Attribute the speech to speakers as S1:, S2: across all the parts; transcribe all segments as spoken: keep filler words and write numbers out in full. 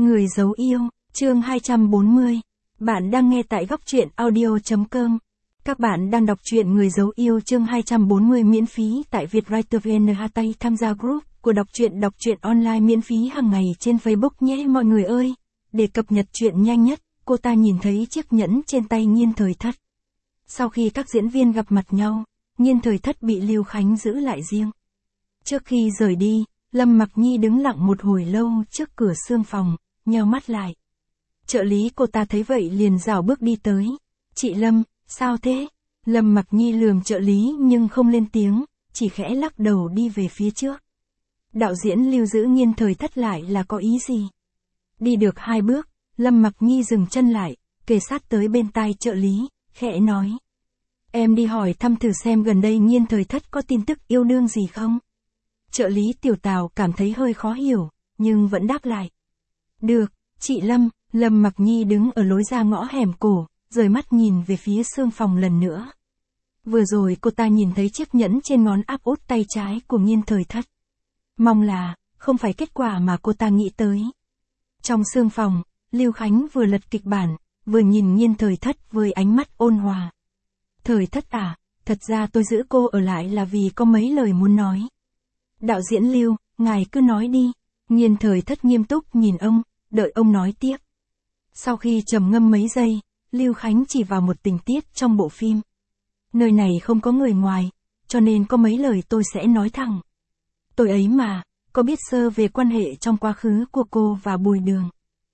S1: Người giấu yêu, chương hai trăm bốn mươi. Bạn đang nghe tại góc truyện audio chấm com. Các bạn đang đọc truyện Người giấu yêu chương hai trăm bốn mươi miễn phí tại vietwriter vê en. Tham gia group của đọc truyện đọc truyện online miễn phí hàng ngày trên Facebook nhé mọi người ơi. Để cập nhật truyện nhanh nhất, cô ta nhìn thấy chiếc nhẫn trên tay Nhiên Thời Thất. Sau khi các diễn viên gặp mặt nhau, Nhiên Thời Thất bị Lưu Khánh giữ lại riêng. Trước khi rời đi, Lâm Mặc Nhi đứng lặng một hồi lâu trước cửa xương phòng, nheo mắt lại. Trợ lý cô ta thấy vậy liền rảo bước đi tới. Chị Lâm, sao thế? Lâm Mặc Nhi lườm trợ lý nhưng không lên tiếng, chỉ khẽ lắc đầu đi về phía trước. Đạo diễn Lưu giữ Nhiên Thời Thất lại là có ý gì? Đi được hai bước, Lâm Mặc Nhi dừng chân lại, kề sát tới bên tai trợ lý, khẽ nói. Em đi hỏi thăm thử xem gần đây Nhiên Thời Thất có tin tức yêu đương gì không? Trợ lý Tiểu Tào cảm thấy hơi khó hiểu, nhưng vẫn đáp lại. Được, chị Lâm. Lâm Mặc Nhi đứng ở lối ra ngõ hẻm cổ, rời mắt nhìn về phía xương phòng lần nữa. Vừa rồi cô ta nhìn thấy chiếc nhẫn trên ngón áp út tay trái của Nhiên Thời Thất. Mong là, không phải kết quả mà cô ta nghĩ tới. Trong xương phòng, Lưu Khánh vừa lật kịch bản, vừa nhìn Nhiên Thời Thất với ánh mắt ôn hòa. Thời Thất à, thật ra tôi giữ cô ở lại là vì có mấy lời muốn nói. Đạo diễn Lưu, ngài cứ nói đi. Nhiên Thời Thất nghiêm túc nhìn ông, đợi ông nói tiếp. Sau khi trầm ngâm mấy giây, Lưu Khánh chỉ vào một tình tiết trong bộ phim. Nơi này không có người ngoài, cho nên có mấy lời tôi sẽ nói thẳng. Tôi ấy mà, có biết sơ về quan hệ trong quá khứ của cô và Bùi Đường.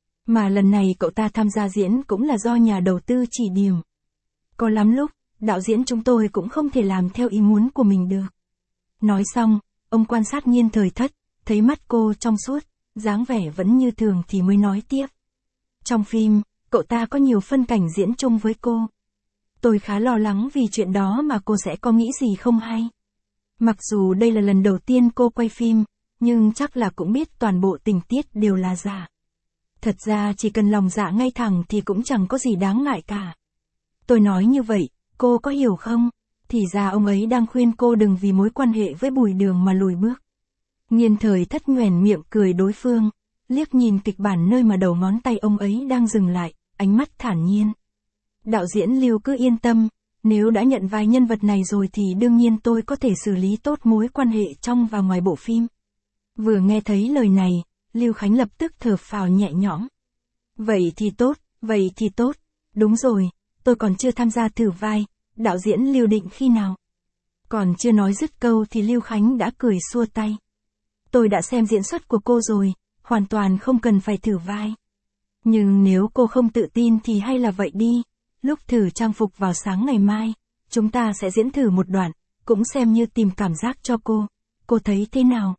S1: Mà lần này cậu ta tham gia diễn cũng là do nhà đầu tư chỉ điểm. Có lắm lúc, đạo diễn chúng tôi cũng không thể làm theo ý muốn của mình được. Nói xong, ông quan sát Nhiên Thời Thất, thấy mắt cô trong suốt, dáng vẻ vẫn như thường thì mới nói tiếp. Trong phim, cậu ta có nhiều phân cảnh diễn chung với cô. Tôi khá lo lắng vì chuyện đó mà cô sẽ có nghĩ gì không hay. Mặc dù đây là lần đầu tiên cô quay phim, nhưng chắc là cũng biết toàn bộ tình tiết đều là giả. Thật ra chỉ cần lòng dạ ngay thẳng thì cũng chẳng có gì đáng ngại cả. Tôi nói như vậy, cô có hiểu không? Thì ra ông ấy đang khuyên cô đừng vì mối quan hệ với Bùi Đường mà lùi bước. Nhiên Thời Thất nhoẻn miệng cười đối phương, liếc nhìn kịch bản nơi mà đầu ngón tay ông ấy đang dừng lại, ánh mắt thản nhiên. Đạo diễn Lưu cứ yên tâm, nếu đã nhận vai nhân vật này rồi thì đương nhiên tôi có thể xử lý tốt mối quan hệ trong và ngoài bộ phim. Vừa nghe thấy lời này, Lưu Khánh lập tức thở phào nhẹ nhõm. Vậy thì tốt, vậy thì tốt, đúng rồi, tôi còn chưa tham gia thử vai, đạo diễn Lưu định khi nào? Còn chưa nói dứt câu thì Lưu Khánh đã cười xua tay. Tôi đã xem diễn xuất của cô rồi, hoàn toàn không cần phải thử vai. Nhưng nếu cô không tự tin thì hay là vậy đi, lúc thử trang phục vào sáng ngày mai, chúng ta sẽ diễn thử một đoạn, cũng xem như tìm cảm giác cho cô. Cô thấy thế nào?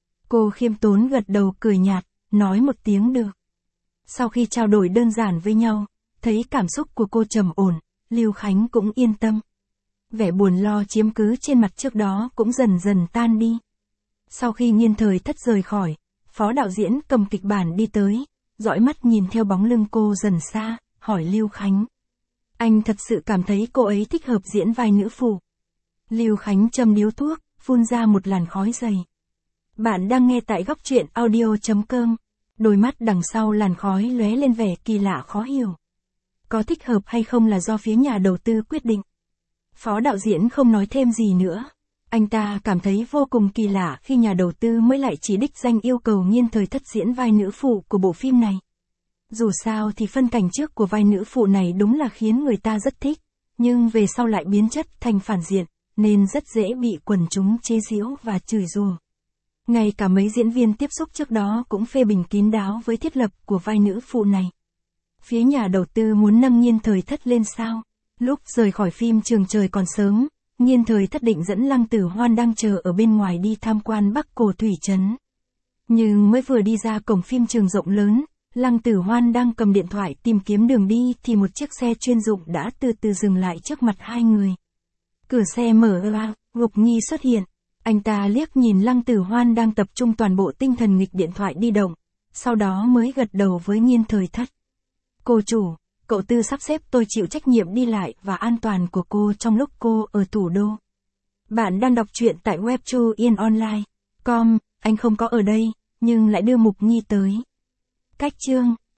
S1: Cô khiêm tốn gật đầu cười nhạt, nói một tiếng được. Sau khi trao đổi đơn giản với nhau, thấy cảm xúc của cô trầm ổn, Lưu Khánh cũng yên tâm. Vẻ buồn lo chiếm cứ trên mặt trước đó cũng dần dần tan đi. Sau khi Nhiên Thời Thất rời khỏi, phó đạo diễn cầm kịch bản đi tới, dõi mắt nhìn theo bóng lưng cô dần xa, hỏi Lưu Khánh. Anh thật sự cảm thấy cô ấy thích hợp diễn vai nữ phụ. Lưu Khánh châm điếu thuốc, phun ra một làn khói dày. Bạn đang nghe tại góc truyện audio chấm com. Đôi mắt đằng sau làn khói lóe lên vẻ kỳ lạ khó hiểu. Có thích hợp hay không là do phía nhà đầu tư quyết định. Phó đạo diễn không nói thêm gì nữa. Anh ta cảm thấy vô cùng kỳ lạ khi nhà đầu tư mới lại chỉ đích danh yêu cầu Nhiên Thời Thất diễn vai nữ phụ của bộ phim này. Dù sao thì phân cảnh trước của vai nữ phụ này đúng là khiến người ta rất thích, nhưng về sau lại biến chất thành phản diện, nên rất dễ bị quần chúng chế giễu và chửi rủa. Ngay cả mấy diễn viên tiếp xúc trước đó cũng phê bình kín đáo với thiết lập của vai nữ phụ này. Phía nhà đầu tư muốn nâng Nhiên Thời Thất lên sao? Lúc rời khỏi phim Trường Trời Còn Sớm, Nhiên Thời Thất định dẫn Lăng Tử Hoan đang chờ ở bên ngoài đi tham quan Bắc Cổ Thủy Trấn. Nhưng mới vừa đi ra cổng phim trường rộng lớn, Lăng Tử Hoan đang cầm điện thoại tìm kiếm đường đi thì một chiếc xe chuyên dụng đã từ từ dừng lại trước mặt hai người. Cửa xe mở ra, Gục Nhi xuất hiện. Anh ta liếc nhìn Lăng Tử Hoan đang tập trung toàn bộ tinh thần nghịch điện thoại di động, sau đó mới gật đầu với Nhiên Thời Thất. Cô chủ, cậu Tư sắp xếp tôi chịu trách nhiệm đi lại và an toàn của cô trong lúc cô ở thủ đô. Bạn đang đọc truyện tại web chu yên online chấm com, anh không có ở đây, nhưng lại đưa Mục Nhi tới. Cách chương